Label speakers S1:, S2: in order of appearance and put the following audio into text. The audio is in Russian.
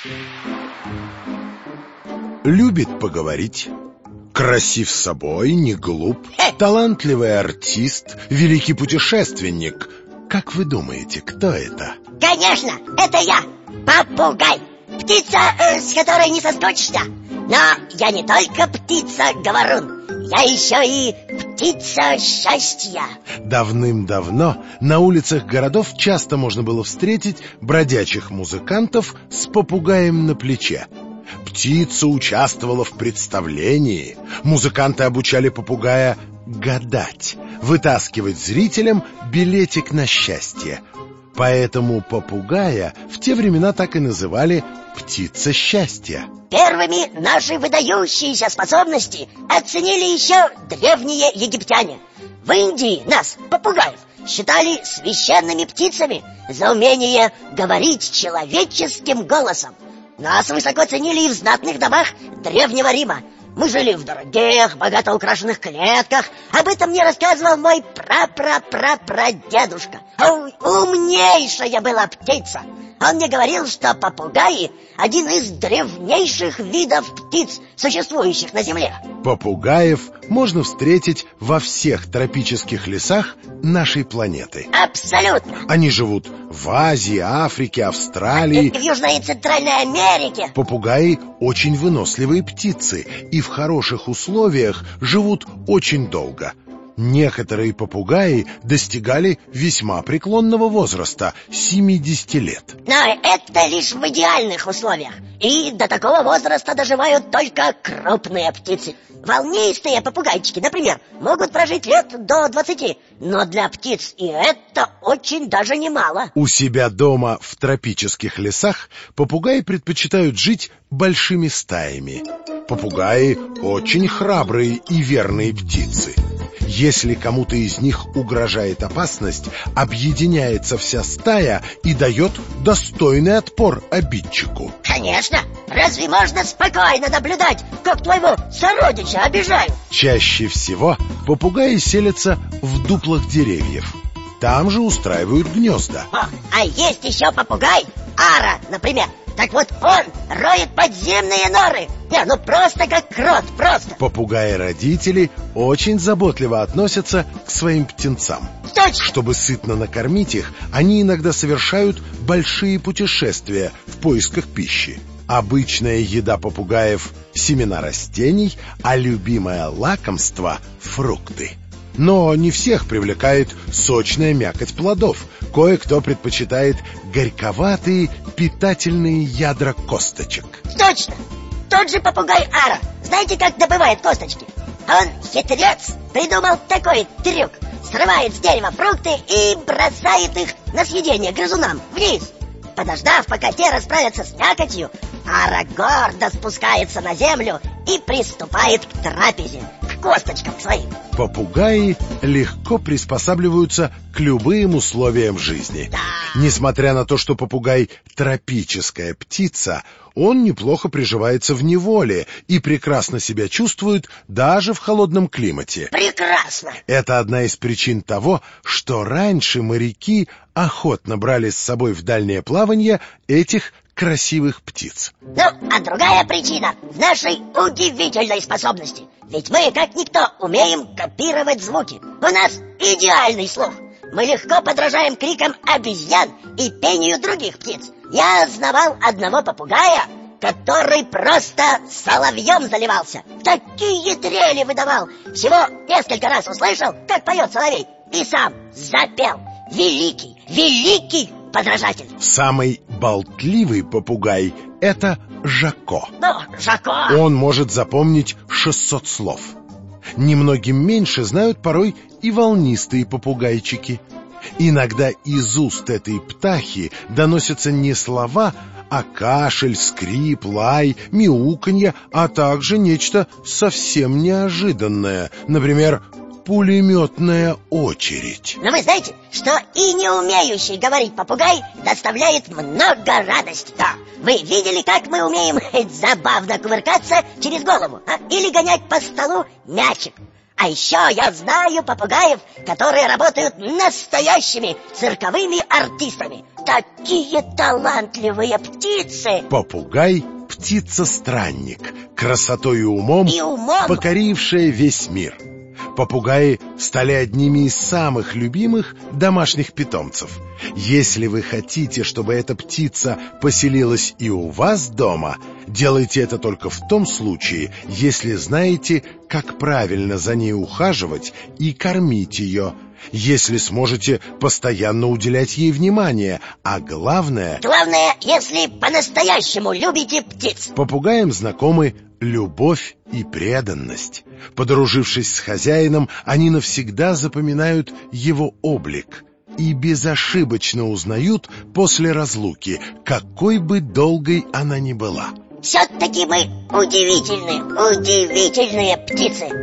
S1: Любит поговорить, красив собой, не глуп, талантливый артист, великий путешественник. Как вы думаете, кто это?
S2: Конечно, это я, попугай. Птица, с которой не соскучишься. Но я не только птица-говорун, я еще и птица счастья.
S1: Давным-давно на улицах городов часто можно было встретить бродячих музыкантов с попугаем на плече. Птица участвовала в представлении. Музыканты обучали попугая гадать, вытаскивать зрителям билетик на счастье. Поэтому попугая в те времена так и называли «птица счастья».
S2: Первыми наши выдающиеся способности оценили еще древние египтяне. В Индии нас, попугаев, считали священными птицами за умение говорить человеческим голосом. Нас высоко ценили и в знатных домах Древнего Рима. Мы жили в дорогих, богато украшенных клетках. Об этом мне рассказывал мой прадедушка. Умнейшая была птица. Он мне говорил, что попугаи – один из древнейших видов птиц, существующих на Земле.
S1: Попугаев можно встретить во всех тропических лесах нашей планеты.
S2: Абсолютно.
S1: Они живут в Азии, Африке, Австралии,
S2: в Южной и Центральной Америке.
S1: Попугаи очень выносливые птицы и в хороших условиях живут очень долго. Некоторые попугаи достигали весьма преклонного возраста – 70 лет.
S2: Но это лишь в идеальных условиях. И до такого возраста доживают только крупные птицы. Волнистые попугайчики, например, могут прожить лет до 20. Но для птиц и это очень даже немало.
S1: У себя дома в тропических лесах попугаи предпочитают жить большими стаями. Попугаи очень храбрые и верные птицы. Если кому-то из них угрожает опасность, объединяется вся стая и дает достойный отпор обидчику.
S2: Конечно! Разве можно спокойно наблюдать, как твоего сородича обижают?
S1: Чаще всего попугаи селятся в дуплах деревьев. Там же устраивают гнезда.
S2: А есть еще попугай, ара, например. Так вот он роет подземные норы. Ну просто как крот, просто.
S1: Попугаи-родители очень заботливо относятся к своим птенцам.
S2: Точно.
S1: Чтобы сытно накормить их, они иногда совершают большие путешествия в поисках пищи. Обычная еда попугаев – семена растений, а любимое лакомство – фрукты. Но не всех привлекает сочная мякоть плодов. Кое-кто предпочитает горьковатые, питательные ядра косточек.
S2: Точно! Тот же попугай Ара. Знаете, как добывает косточки? Он хитрец, придумал такой трюк. Срывает с дерева фрукты и бросает их на съедение грызунам вниз. Подождав, пока те расправятся с мякотью, Ара гордо спускается на землю и приступает к трапезе, к косточкам своим.
S1: Попугаи легко приспосабливаются к любым условиям жизни.
S2: Да.
S1: Несмотря на то, что попугай – тропическая птица, он неплохо приживается в неволе и прекрасно себя чувствует даже в холодном климате.
S2: Прекрасно!
S1: Это одна из причин того, что раньше моряки охотно брали с собой в дальнее плавание этих красивых птиц.
S2: А другая причина в нашей удивительной способности. Ведь мы, как никто, умеем копировать звуки. У нас идеальный слух. Мы легко подражаем крикам обезьян и пению других птиц. Я знавал одного попугая, который просто соловьем заливался. Такие трели выдавал. Всего несколько раз услышал, как поет соловей, и сам запел. Великий подражатель.
S1: Самый болтливый попугай – это Жако.
S2: Жако!
S1: Он может запомнить 600 слов. Немногим меньше знают порой и волнистые попугайчики. Иногда из уст этой птахи доносятся не слова, а кашель, скрип, лай, мяуканье, а также нечто совсем неожиданное. Например, пулеметная очередь.
S2: Но вы знаете, что и не умеющий говорить попугай доставляет много радости. Да. Вы видели, как мы умеем забавно кувыркаться через голову, или гонять по столу мячик? А еще я знаю попугаев, которые работают настоящими цирковыми артистами. Такие талантливые птицы.
S1: Попугай — птица-странник, красотой и умом покорившая весь мир. Попугаи стали одними из самых любимых домашних питомцев. Если вы хотите, чтобы эта птица поселилась и у вас дома, делайте это только в том случае, если знаете, как правильно за ней ухаживать и кормить ее, если сможете постоянно уделять ей внимание, а главное,
S2: если по-настоящему любите птиц.
S1: Попугаям знакомы любовь и преданность. Подружившись с хозяином, они навсегда запоминают его облик и безошибочно узнают после разлуки, какой бы долгой она ни была.
S2: Все-таки мы удивительные птицы.